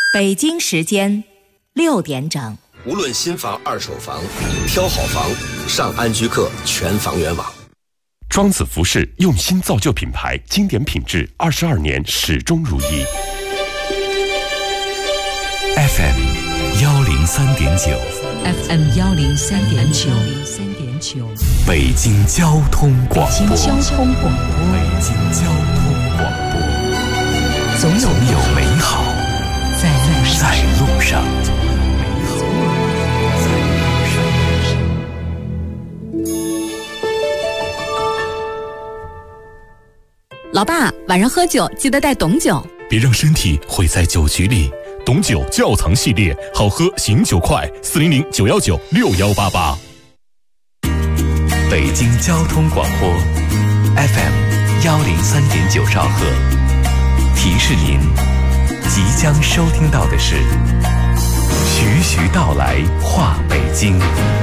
北京时间6点整。 无论新房、二手房，挑好房，上安居客全房源网。 庄子服饰用心造就品牌，经典品质，22年始终如一。 FM 103.9 FM 103.9 北京交通广播。 北京交通广播。 北京交通广播。 总有美好在路上。 老爸，晚上喝酒记得带董酒， 别让身体毁在酒局里。董酒窖藏系列，好喝醒酒快，400-919-6188。北京交通广播 FM 103.9兆赫，提示您即将收听到的是徐徐道来话北京。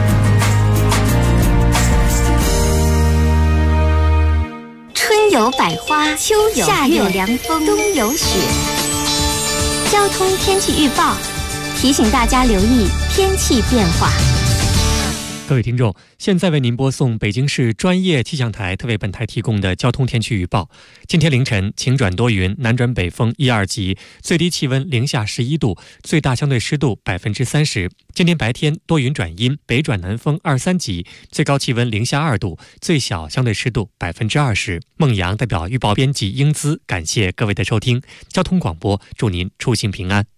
春有百花，秋有夏有凉风，冬有雪。交通天气预报提醒大家留意天气变化。 各位听众，现在为您播送北京市专业气象台特为本台提供的交通天气预报。今天凌晨晴转多云，南转北风1、2级，最低气温零下11度，最大相对湿度30%。今天白天多云转阴，北转南风2、3级，最高气温零下2度，最小相对湿度20%。孟阳代表预报编辑英姿，感谢各位的收听。交通广播，祝您出行平安。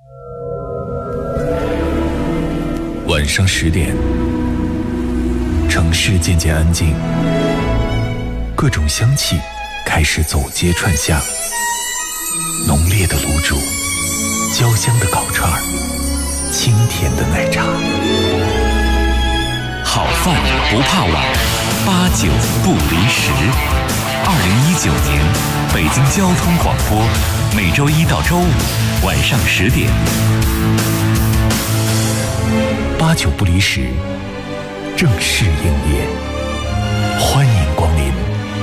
晚上10点。城市渐渐安静，各种香气开始走街串巷，浓烈的卤煮，焦香的烤串，清甜的奶茶。好饭不怕晚，8、9不离10。2019年北京交通广播，每周1到周5晚上10点，8、9不离10。正式营业，欢迎光临。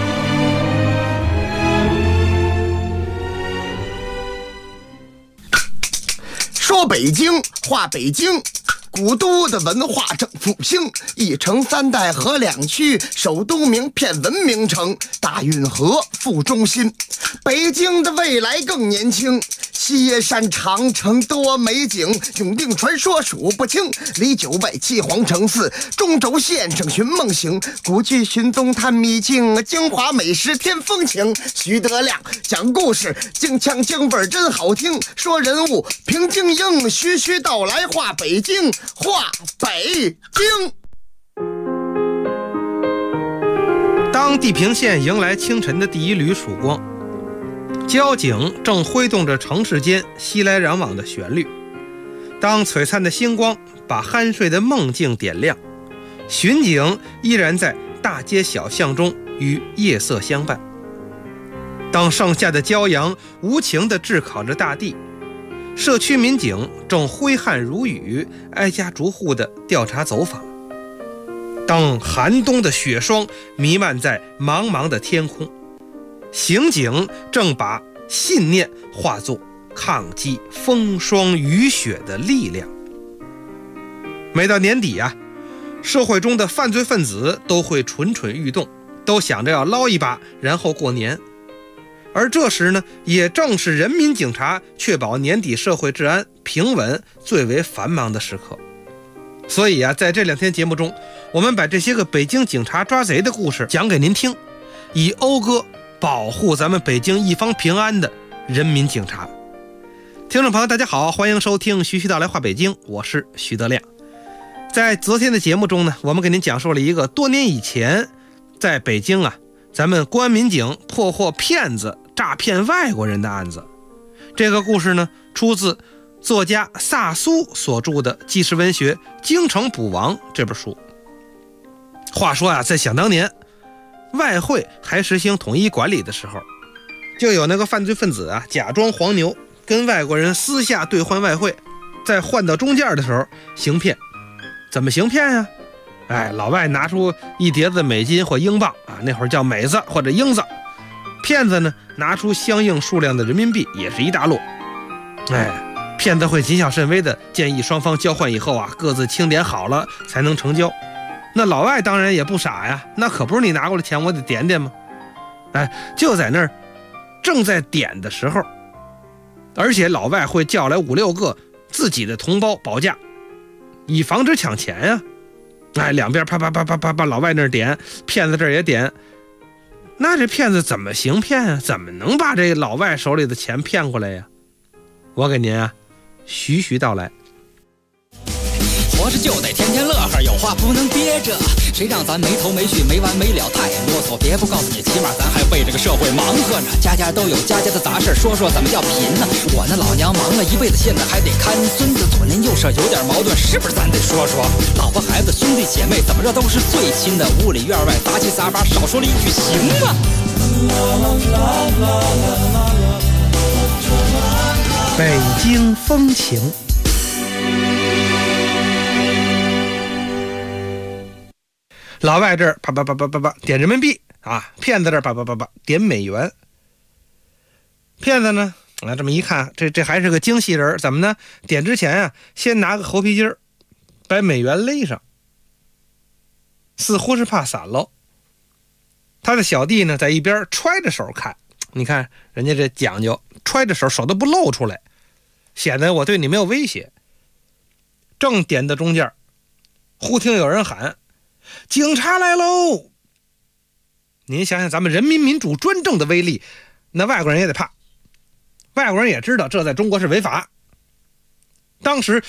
说北京话北京，古都的文化正复兴，一城3代合2区，首都名片文明城，大运河副中心。北京的未来更年轻，西山长城多美景，永定传说数不清，离9外7皇城4，中轴线上寻梦行，古剧寻踪探秘境，京华美食添风情。徐德亮讲故事，京腔京味真好听，说人物评京英，徐徐道来话北京，话北京。 当地平线迎来清晨的第一缕曙光，交警正挥动着城市间熙来攘往的旋律。当璀璨的星光把酣睡的梦境点亮，巡警依然在大街小巷中与夜色相伴。当盛夏的骄阳无情地炙烤着大地，社区民警正挥汗如雨，挨家逐户地调查走访。当寒冬的雪霜弥漫在茫茫的天空，刑警正把信念化作抗击风霜雨雪的力量。每到年底啊，社会中的犯罪分子都会蠢蠢欲动，都想着要捞一把，然后过年。而这时呢，也正是人民警察确保年底社会治安平稳最为繁忙的时刻。所以啊，在这2天节目中，我们把这些个北京警察抓贼的故事讲给您听，以讴歌保护咱们北京一方平安的人民警察。听众朋友大家好，欢迎收听徐徐道来话北京，我是徐德亮。在昨天的节目中呢，我们给您讲述了一个多年以前在北京啊，咱们公安民警破获骗子诈骗外国人的案子。这个故事呢，出自作家萨苏所著的纪实文学《京城捕王》这本书。话说啊，在想当年外汇还实行统一管理的时候，就有那个犯罪分子啊，假装黄牛跟外国人私下兑换外汇，在换到中间的时候行骗。怎么行骗呀？老外拿出一叠子美金或英镑啊，那会儿叫美子或者英子，骗子呢拿出相应数量的人民币，也是一大摞。 骗子会谨小慎微的建议双方交换以后啊，各自清点好了才能成交。那老外当然也不傻呀，那可不是你拿过来钱我得点点吗？就在那儿正在点的时候，而且老外会叫来5、6个自己的同胞保驾，以防止抢钱呀。两边啪啪啪啪啪啪，老外那儿点，骗子这儿也点。那这骗子怎么行骗啊？怎么能把这老外手里的钱骗过来呀？我给您啊徐徐道来。 活着就得天天乐呵，有话不能憋着，谁让咱没头没绪没完没了太啰嗦，别不告诉你，起码咱还为这个社会忙活呢。家家都有家家的杂事，说说怎么叫贫呢？我那老娘忙了一辈子，现在还得看孙子，左邻右舍有点矛盾，是不是咱得说说？老婆孩子兄弟姐妹怎么着都是最亲的，屋里院外杂七杂八，少说了一句行吗？ 北京风情。老外这儿啪啪啪啪啪啪点人民币啊，骗子这儿啪啪啪啪点美元。骗子呢这么一看，这还是个精细人，怎么呢？点之前啊，先拿个猴皮筋儿把美元勒上，似乎是怕散喽。他的小弟呢在一边揣着手看，你看人家这讲究，揣着手都不露出来，显得我对你没有威胁。正点到中间，忽听有人喊：“警察来喽！”您想想咱们人民民主专政的威力，那外国人也得怕。外国人也知道这在中国是违法。当时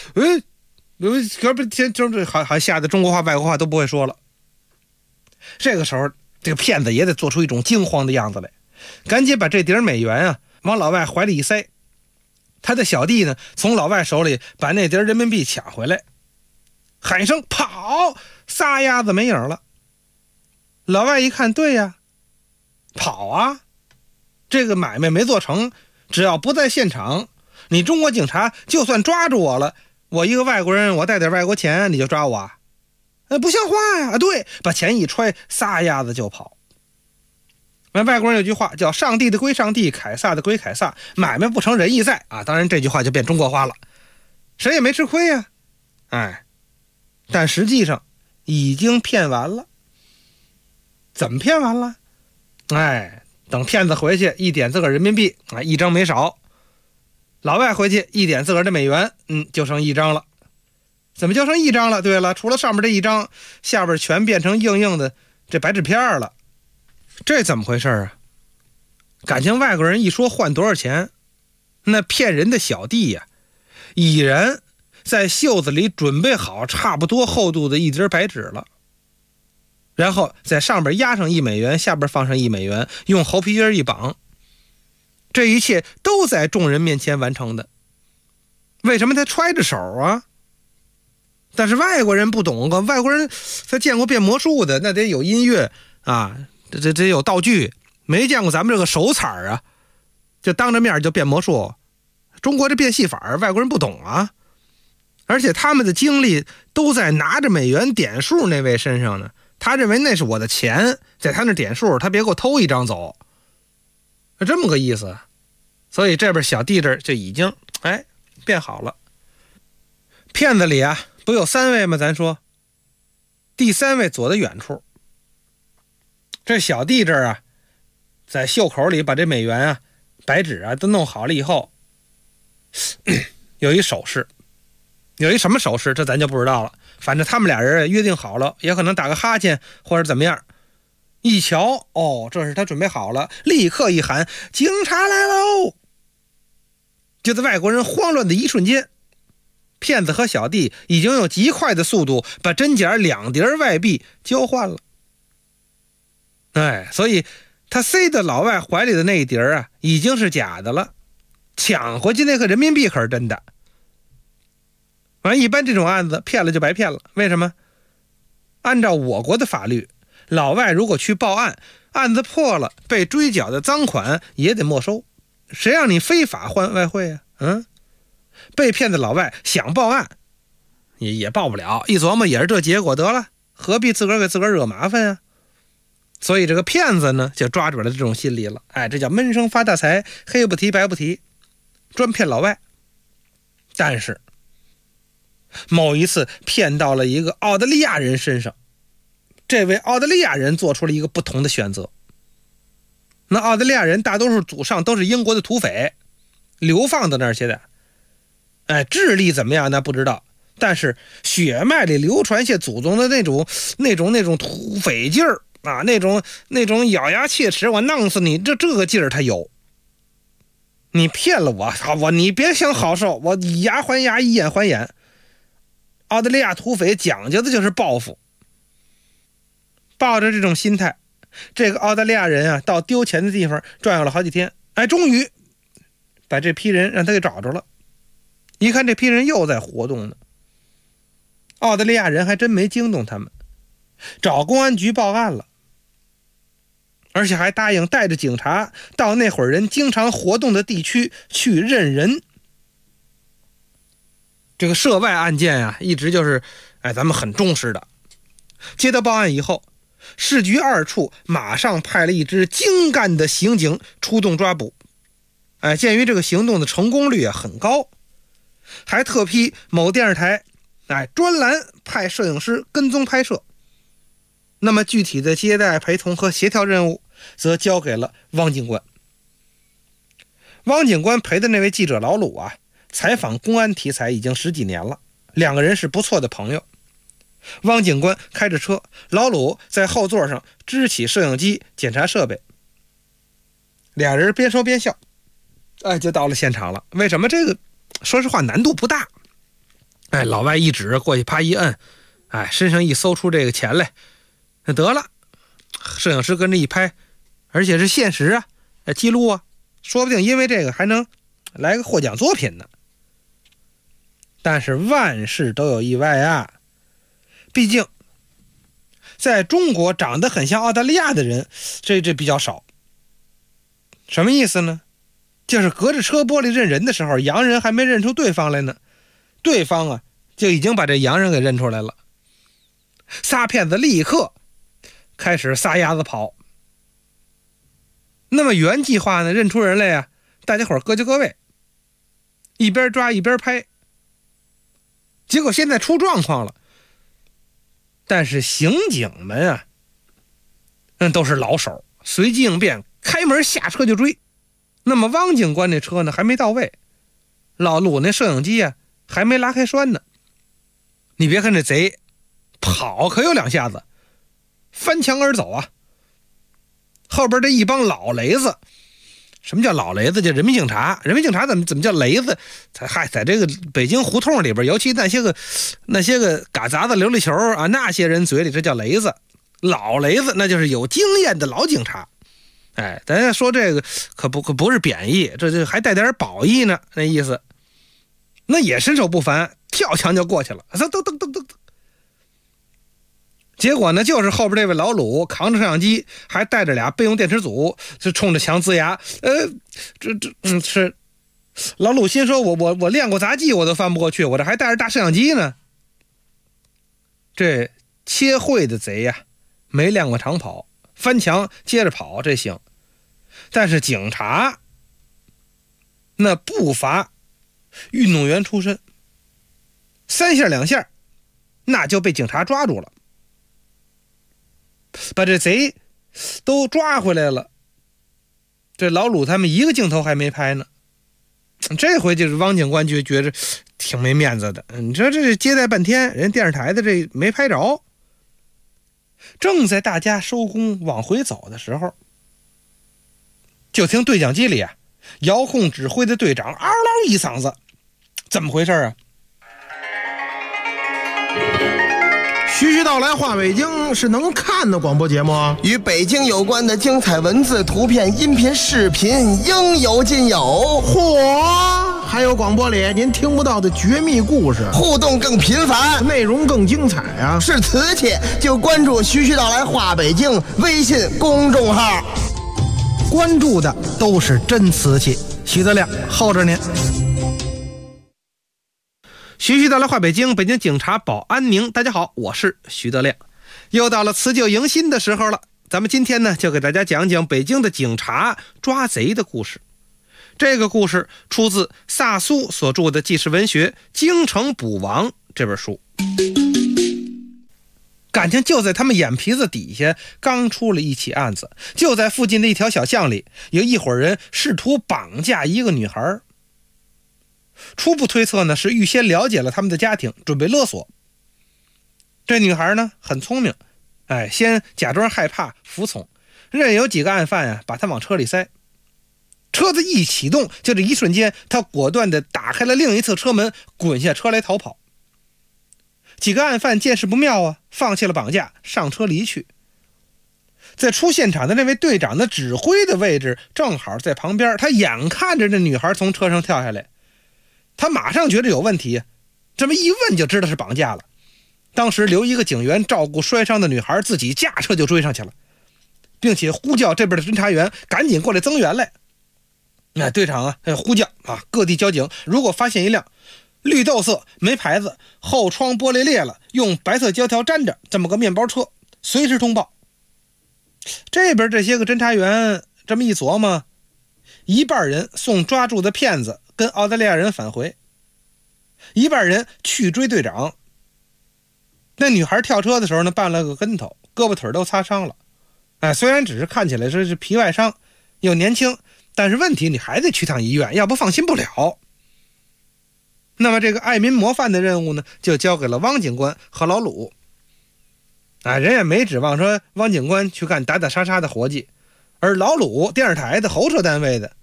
还吓得中国话外国话都不会说了。这个时候这个骗子也得做出一种惊慌的样子来，赶紧把这叠美元啊往老外怀里一塞。他的小弟呢从老外手里把那叠人民币抢回来，喊一声跑，撒丫子没影了。老外一看，对呀，跑啊，这个买卖没做成，只要不在现场，你中国警察就算抓住我了，我一个外国人，我带点外国钱，你就抓我啊？不像话呀！对，把钱一揣，撒丫子就跑。外国人有句话叫上帝的归上帝，凯撒的归凯撒，买卖不成仁义在啊。当然这句话就变中国话了，谁也没吃亏呀。但实际上已经骗完了。怎么骗完了？等骗子回去一点自个儿人民币一张没少，老外回去一点自个儿的美元就剩一张了。怎么就剩一张了？对了，除了上面这一张，下边全变成硬硬的这白纸片了。这怎么回事啊？感情外国人一说换多少钱，那骗人的小弟呀已然在袖子里准备好差不多厚度的一叠白纸了，然后在上边压上1美元，下边放上1美元，用猴皮筋一绑，这一切都在众人面前完成的。为什么他揣着手啊？但是外国人不懂啊，外国人他见过变魔术的，那得有音乐啊，这有道具，没见过咱们这个手彩啊，就当着面就变魔术。中国这变戏法外国人不懂啊，而且他们的精力都在拿着美元点数那位身上呢，他认为那是我的钱，在他那点数，他别给我偷一张走，这么个意思。所以这边小弟这就已经变好了。骗子里啊不有3位吗？咱说第3位左的远处，这小弟这儿啊在袖口里把这美元啊白纸啊都弄好了以后，有一手势，有一什么手势这咱就不知道了，反正他们俩人约定好了，也可能打个哈欠或者怎么样。一瞧这是他准备好了，立刻一喊警察来喽。就在外国人慌乱的一瞬间，骗子和小弟已经用极快的速度把真假2叠外币交换了。所以他塞到老外怀里的那一叠啊已经是假的了，抢回去那个人民币可是真的。一般这种案子骗了就白骗了，为什么？按照我国的法律，老外如果去报案，案子破了，被追缴的赃款也得没收，谁让你非法换外汇啊？被骗的老外想报案也报不了，一琢磨也是这结果，得了，何必自个儿给自个儿惹麻烦啊？所以这个骗子呢就抓准了这种心理了，这叫闷声发大财，黑不提白不提，专骗老外。 但是某一次骗到了一个澳大利亚人身上，这位澳大利亚人做出了一个不同的选择。那澳大利亚人大多数祖上都是英国的土匪，流放到那儿去的。智力怎么样那不知道，但是血脉里流传下祖宗的那种土匪劲儿啊，那种咬牙切齿，我弄死你这个劲儿他有。你骗了我你别想好受，我以牙还牙，以眼还眼。澳大利亚土匪讲究的就是报复。抱着这种心态，这个澳大利亚人啊，到丢钱的地方转悠了好几天，终于把这批人让他给找着了。一看这批人又在活动呢，澳大利亚人还真没惊动他们，找公安局报案了，而且还答应带着警察到那伙人经常活动的地区去认人。这个涉外案件啊，一直就是咱们很重视的。接到报案以后，市局2处马上派了一支精干的刑警出动抓捕。鉴于这个行动的成功率很高，还特批某电视台专栏派摄影师跟踪拍摄。那么具体的接待、陪同和协调任务则交给了汪警官。汪警官陪的那位记者老鲁啊，采访公安题材已经10几年了，两个人是不错的朋友。汪警官开着车，老鲁在后座上支起摄影机检查设备，俩人边说边笑，就到了现场了。为什么这个说实话难度不大？老外一指过去，啪一摁，身上一搜出这个钱来，得了。摄影师跟着一拍，而且是现实啊，记录啊，说不定因为这个还能来个获奖作品呢。但是万事都有意外啊，毕竟在中国长得很像澳大利亚的人这比较少。什么意思呢？就是隔着车玻璃认人的时候，洋人还没认出对方来呢，对方啊就已经把这洋人给认出来了。仨骗子立刻开始撒丫子跑。那么原计划呢，认出人来呀，大家伙各就各位，一边抓一边拍。结果现在出状况了，但是刑警们啊，都是老手，随机应变，开门下车就追。那么汪警官那车呢还没到位，老鲁那摄影机啊还没拉开栓呢。你别看这贼跑可有2下子，翻墙而走啊。后边这一帮老雷子，什么叫老雷子？叫人民警察。人民警察怎么叫雷子？在这个北京胡同里边，尤其那些个嘎杂子、琉璃球啊，那些人嘴里这叫雷子。老雷子那就是有经验的老警察。咱家说这个可不是贬义，这还带点褒义呢，那意思。那也身手不凡，跳墙就过去了，噔噔噔噔噔。结果呢，就是后边这位老鲁扛着摄像机，还带着俩备用电池组，就冲着墙呲牙。是老鲁心说，我练过杂技，我都翻不过去，我这还带着大摄像机呢。这切会的贼呀，没练过长跑，翻墙接着跑这行。但是警察那不乏运动员出身，3下2下那就被警察抓住了，把这贼都抓回来了。这老鲁他们一个镜头还没拍呢，这回就是汪警官就觉得挺没面子的。你说这接待半天，人电视台的这没拍着。正在大家收工往回走的时候，就听对讲机里啊，遥控指挥的队长嗷嗷一嗓子，怎么回事啊？ 徐徐道来话北京是能看的广播节目， 与北京有关的精彩文字、图片、音频、视频应有尽有。 嚯！还有广播里您听不到的绝密故事， 互动更频繁， 内容更精彩啊！ 是瓷器就关注徐徐道来话北京微信公众号， 关注的都是真瓷器。徐德亮候着您。 徐徐道来话北京，北京警察保安宁。大家好，我是徐德亮。又到了辞旧迎新的时候了，咱们今天呢就给大家讲讲北京的警察抓贼的故事。 这个故事出自萨苏所著的纪实文学《京城捕王》这本书。感情就在他们眼皮子底下刚出了一起案子，就在附近的一条小巷里，有一伙人试图绑架一个女孩。初步推测呢，是预先了解了他们的家庭，准备勒索。这女孩呢很聪明，先假装害怕服从，任由几个案犯把她往车里塞。车子一启动，就这一瞬间，他果断地打开了另一侧车门，滚下车来逃跑。几个案犯见势不妙放弃了绑架，上车离去。在出现场的那位队长的指挥的位置正好在旁边，他眼看着这女孩从车上跳下来，他马上觉得有问题，这么一问就知道是绑架了。当时留一个警员照顾摔伤的女孩，自己驾车就追上去了，并且呼叫这边的侦查员赶紧过来增援来。队长呼叫各地交警，如果发现一辆绿豆色没牌子后窗玻璃裂了用白色胶条粘着这么个面包车，随时通报。这边这些个侦查员这么一琢磨，一半人送抓住的骗子跟澳大利亚人返回，一半人去追队长。那女孩跳车的时候呢，绊了个跟头，胳膊腿都擦伤了。虽然只是看起来是皮外伤，又年轻，但是问题你还得去趟医院，要不放心不了。那么这个爱民模范的任务呢，就交给了汪警官和老鲁。人也没指望说汪警官去干打打杀杀的活计，而老鲁电视台的喉舌单位的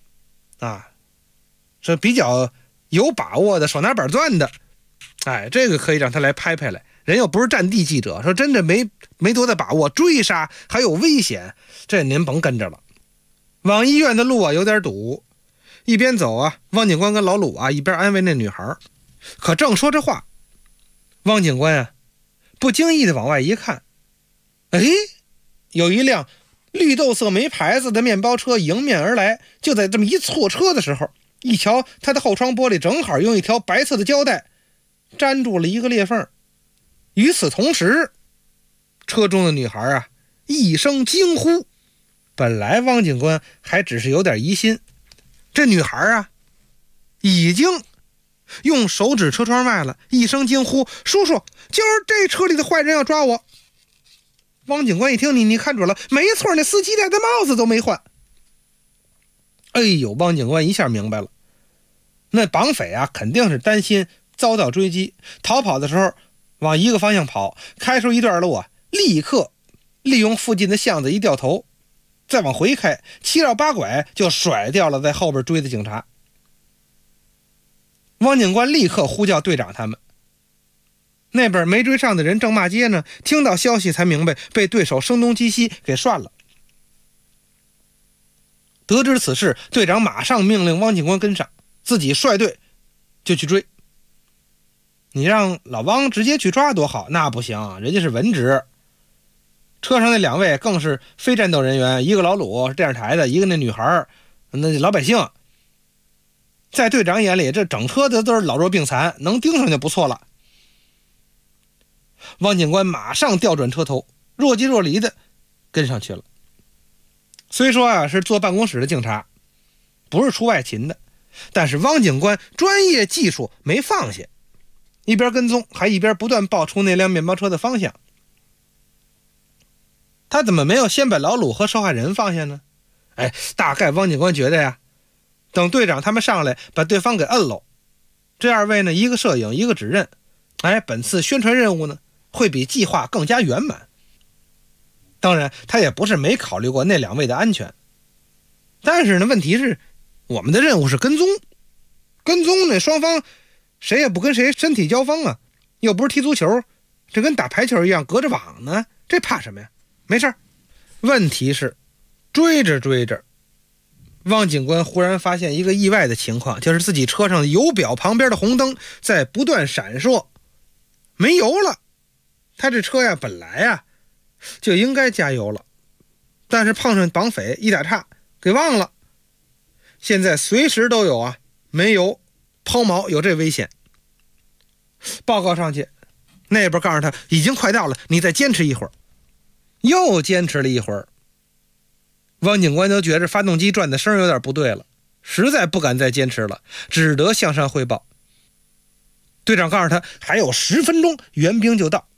是比较有把握的，手拿板钻的。这个可以让他来拍拍来，人又不是战地记者，说真的没多大把握，追杀还有危险，这您甭跟着了。往医院的路有点堵，一边走汪警官跟老鲁一边安慰那女孩。可正说这话，汪警官不经意的往外一看，有一辆绿豆色没牌子的面包车迎面而来。就在这么一错车的时候，一瞧他的后窗玻璃正好用一条白色的胶带粘住了一个裂缝。与此同时，车中的女孩一声惊呼。本来汪警官还只是有点疑心，这女孩已经用手指车窗外了，一声惊呼：叔叔，就是这车里的坏人要抓我。汪警官一听，你看准了，没错，那司机戴的帽子都没换。汪警官一下明白了，那绑匪肯定是担心遭到追击，逃跑的时候往一个方向跑，开出一段路立刻利用附近的巷子一掉头，再往回开，七绕八拐就甩掉了在后边追的警察。汪警官立刻呼叫队长他们。那边没追上的人正骂街呢，听到消息才明白被对手声东击西给涮了。得知此事，队长马上命令汪警官跟上，自己率队就去追。你让老汪直接去抓多好，那不行，人家是文职。车上那两位更是非战斗人员，一个老鲁电视台的，一个那女孩那老百姓。在队长眼里，这整车的都是老弱病残，能盯上就不错了。汪警官马上调转车头，若即若离的跟上去了。虽说是坐办公室的警察，不是出外勤的，但是汪警官专业技术没放下，一边跟踪还一边不断报出那辆面包车的方向。他怎么没有先把老鲁和受害人放下呢？大概汪警官觉得等队长他们上来把对方给摁喽，这二位呢，一个摄影一个指认，本次宣传任务呢会比计划更加圆满。当然他也不是没考虑过那两位的安全，但是呢，问题是我们的任务是跟踪呢，双方谁也不跟谁身体交锋又不是踢足球，这跟打排球一样隔着网呢，这怕什么呀？没事。问题是追着追着，汪警官忽然发现一个意外的情况，就是自己车上油表旁边的红灯在不断闪烁，没油了。他这车本来就应该加油了，但是碰上绑匪一打岔给忘了，现在随时都有没油抛锚，有这危险。报告上去，那边告诉他已经快到了，你再坚持一会儿。又坚持了一会儿，汪警官都觉着发动机转的声有点不对了， 实在不敢再坚持了，只得向上汇报。队长告诉他还有10分钟援兵就到。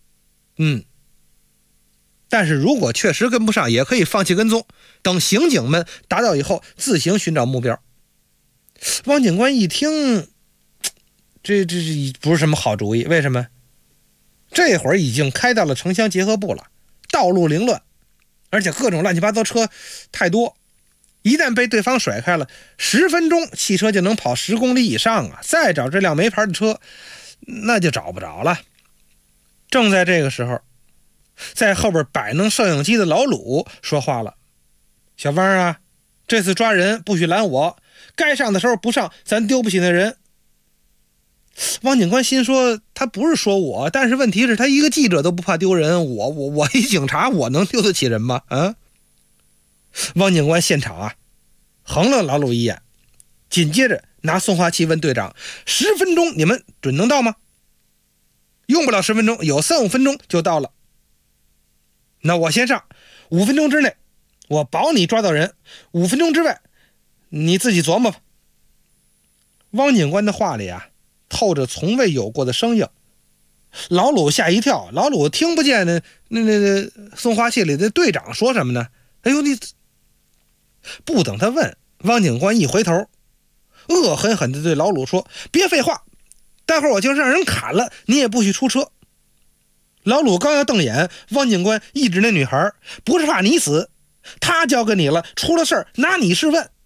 但是如果确实跟不上，也可以放弃跟踪，等刑警们达到以后自行寻找目标。汪警官一听，这不是什么好主意。为什么？这会儿已经开到了城乡结合部了，道路凌乱，而且各种乱七八糟车太多，一旦被对方甩开了，10分钟汽车就能跑10公里以上啊！再找这辆没牌的车，那就找不着了。正在这个时候，在后边摆弄摄影机的老鲁说话了：“小汪啊，这次抓人不许拦我，该上的时候不上，咱丢不起那人。”汪警官心说，他不是说我，但是问题是他一个记者都不怕丢人，我一警察，我能丢得起人吗？汪警官现场啊横了老鲁一眼，紧接着拿送话器问队长：“10分钟你们准能到吗？”“用不了10分钟，有3-5分钟就到了。”“那我先上，5分钟之内我保你抓到人，5分钟之外你自己琢磨吧。”汪警官的话里啊透着从未有过的生硬。老鲁吓一跳，老鲁听不见那送话器里的队长说什么呢？哎呦，你不等他问，汪警官一回头，恶狠狠地对老鲁说：“别废话，待会儿我就让人砍了，你也不许出车。”老鲁刚要瞪眼，汪警官一指那女孩：“不是怕你死，他交给你了，出了事儿拿你试问。”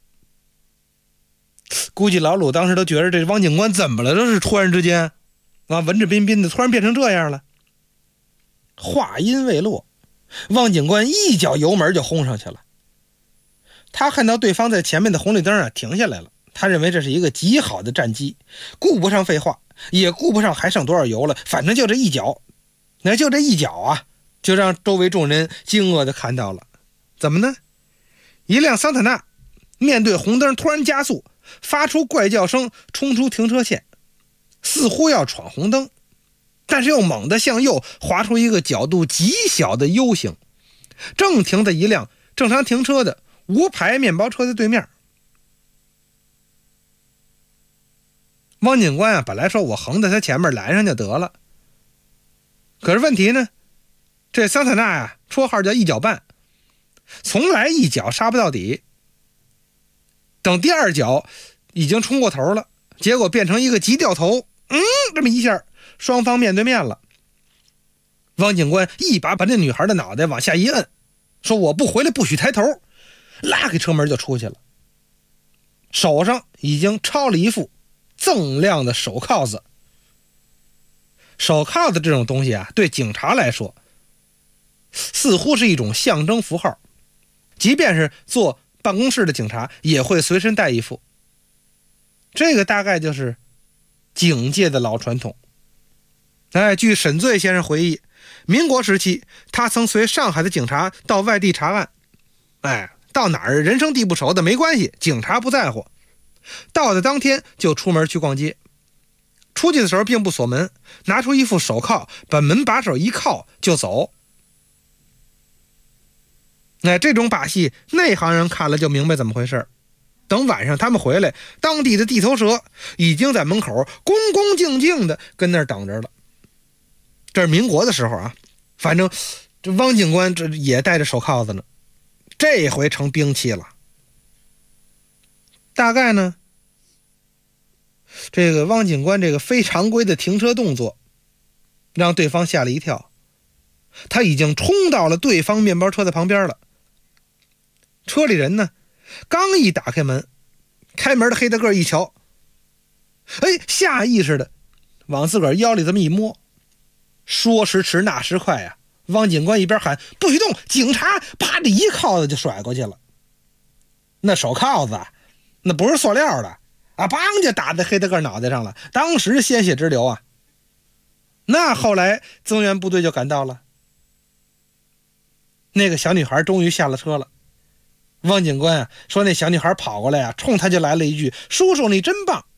估计老鲁当时都觉得这汪警官怎么了，都是突然之间文质彬彬的突然变成这样了。话音未落，汪警官一脚油门就轰上去了。他看到对方在前面的红绿灯停下来了，他认为这是一个极好的战机，顾不上废话，也顾不上还剩多少油了，反正就这一脚，就这一脚啊，就让周围众人惊愕地看到了。怎么呢？一辆桑塔纳面对红灯突然加速，发出怪叫声，冲出停车线，似乎要闯红灯，但是又猛地向右划出一个角度极小的 U 型，正停在一辆正常停车的无牌面包车的对面。汪警官本来说我横在他前面拦上就得了，可是问题呢，这桑塔纳绰号叫一脚半，从来一脚刹不到底。等第二脚已经冲过头了，结果变成一个急掉头，这么一下双方面对面了。汪警官一把那女孩的脑袋往下一摁，说：“我不回来不许抬头。”拉开车门就出去了，手上已经抄了一副锃亮的手铐子。手铐子这种东西对警察来说似乎是一种象征符号，即便是做办公室的警察也会随身带一副。这个大概就是警界的老传统。据沈醉先生回忆，民国时期他曾随上海的警察到外地查案，到哪儿人生地不熟的没关系，警察不在乎，到的当天就出门去逛街，出去的时候并不锁门，拿出一副手铐把门把手一铐就走。这种把戏内行人看了就明白怎么回事。等晚上他们回来，当地的地头蛇已经在门口恭恭敬敬的跟那儿等着了。这是民国的时候反正这汪警官这也带着手铐子呢，这回成兵器了。大概呢，这个汪警官这个非常规的停车动作让对方吓了一跳，他已经冲到了对方面包车的旁边了。车里人呢刚一打开门，开门的黑大个一瞧，下意识的往自个儿腰里这么一摸，说时迟那时快汪警官一边喊不许动，警察啪的一铐子就甩过去了。那手铐子那不是塑料的梆就打在黑大个脑袋上了，当时鲜血直流那后来增援部队就赶到了，那个小女孩终于下了车了。汪警官说那小女孩跑过来冲他就来了一句：“叔叔你真棒。”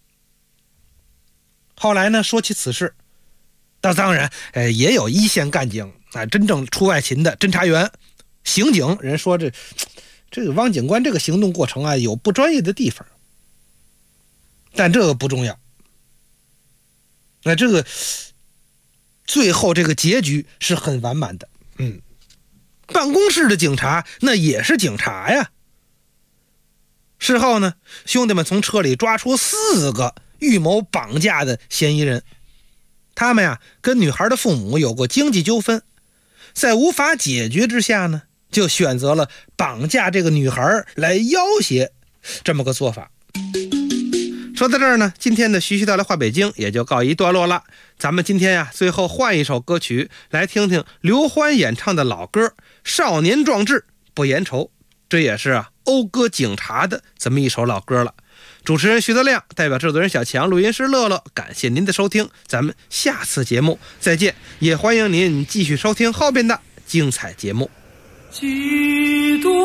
后来呢，说起此事，当然也有一线干警真正出外勤的侦查员、刑警，人说这这个汪警官这个行动过程啊有不专业的地方，但这个不重要。那这个最后这个结局是很完满的。办公室的警察那也是警察呀。事后呢，兄弟们从车里抓出4个预谋绑架的嫌疑人。他们呀跟女孩的父母有过经济纠纷，在无法解决之下呢，就选择了绑架这个女孩来要挟这么个做法。说到这儿呢，今天的徐徐道来话北京也就告一段落了。咱们今天呀最后换一首歌曲来听听刘欢演唱的老歌《少年壮志不言愁》，这也是讴歌警察的这么一首老歌了。主持人徐德亮代表制作人小强，录音师乐乐，感谢您的收听，咱们下次节目再见，也欢迎您继续收听后边的精彩节目。 几度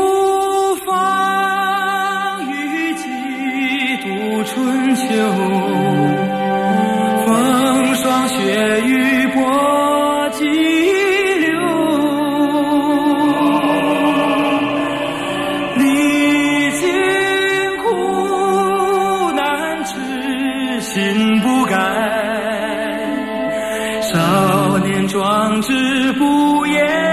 风雨，几度春秋，风霜雪雨波激流，历经苦难痴心不改，少年壮志不言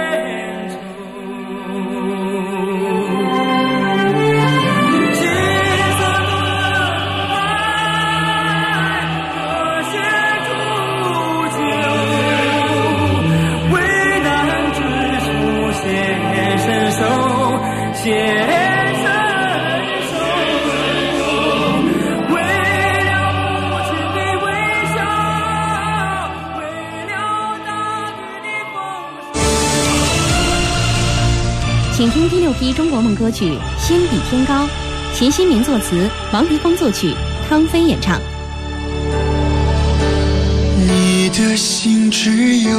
请听第6批中国梦歌曲《心比天高》，秦新民作词，王迪峰作曲，汤飞演唱。 你的心只有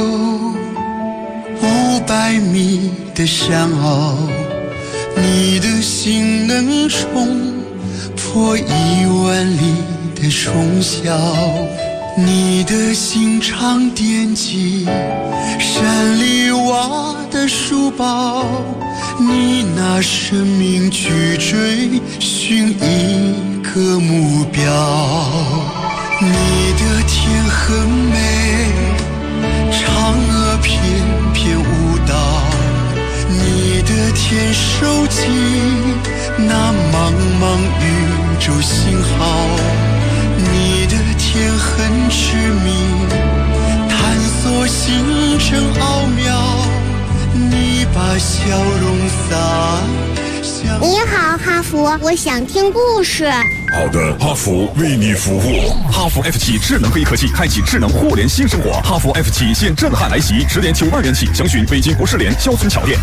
500米的山坳，你的心能冲破1万里的冲霄，你的心常惦记山里挖的书包，你拿生命去追寻一个目标。你的天很美，嫦娥翩翩舞蹈，你的天收集那茫茫宇宙信号，你的天很痴迷，探索星辰奥妙，你把笑容洒向。 你好，哈佛，我想听故事。 好的，哈佛为你服务。哈佛 F7 智能黑科技，开启智能互联新生活。哈佛 F7 现震撼来袭，10点92元起，详询北京国士联肖村桥店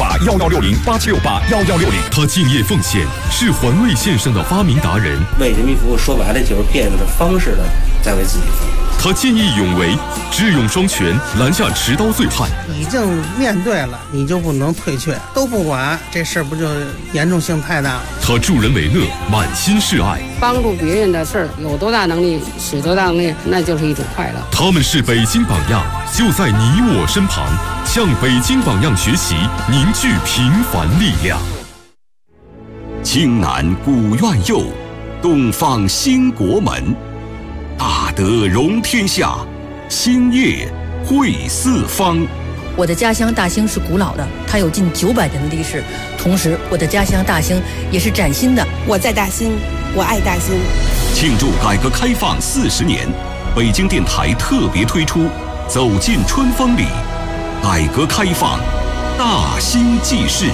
8768116087681160。 他敬业奉献，是环卫线上的发明达人。 为人民服务，说白了就是变着方式的在为自己服务。 他见义勇为，智勇双全，拦下持刀醉汉。 已经面对了，你就不能退却，都不管，这事儿不就严重性太大了？ 他助人为乐，满心是爱， 帮助别人的事儿，有多大能力使多大能力，那就是一种快乐。 他们是北京榜样，就在你我身旁，向北京榜样学习，凝聚平凡力量。 京南古院囿，东方兴国门。大德容天下，兴业汇四方。 我的家乡大兴是古老的，它有近900年的历史。同时，我的家乡大兴也是崭新的。 我在大兴，我爱大兴。 庆祝改革开放40年，北京电台特别推出《走进春风里》，改革开放大兴记事，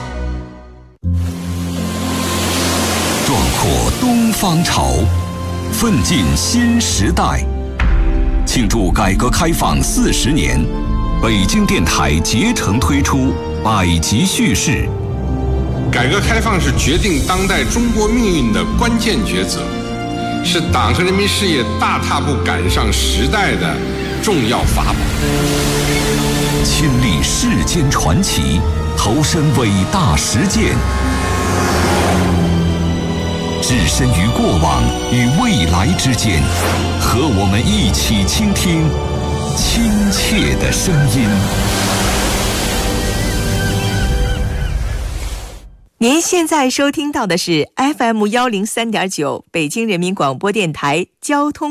壮阔东方潮，奋进新时代。庆祝改革开放40年，北京电台竭诚推出100集叙事。 改革开放是决定当代中国命运的关键抉择，是党和人民事业大踏步赶上时代的重要法宝。 亲历世间传奇，投身伟大实践，置身于过往与未来之间，和我们一起倾听亲切的声音。 您现在收听到的是 FM103.9 北京人民广播电台交通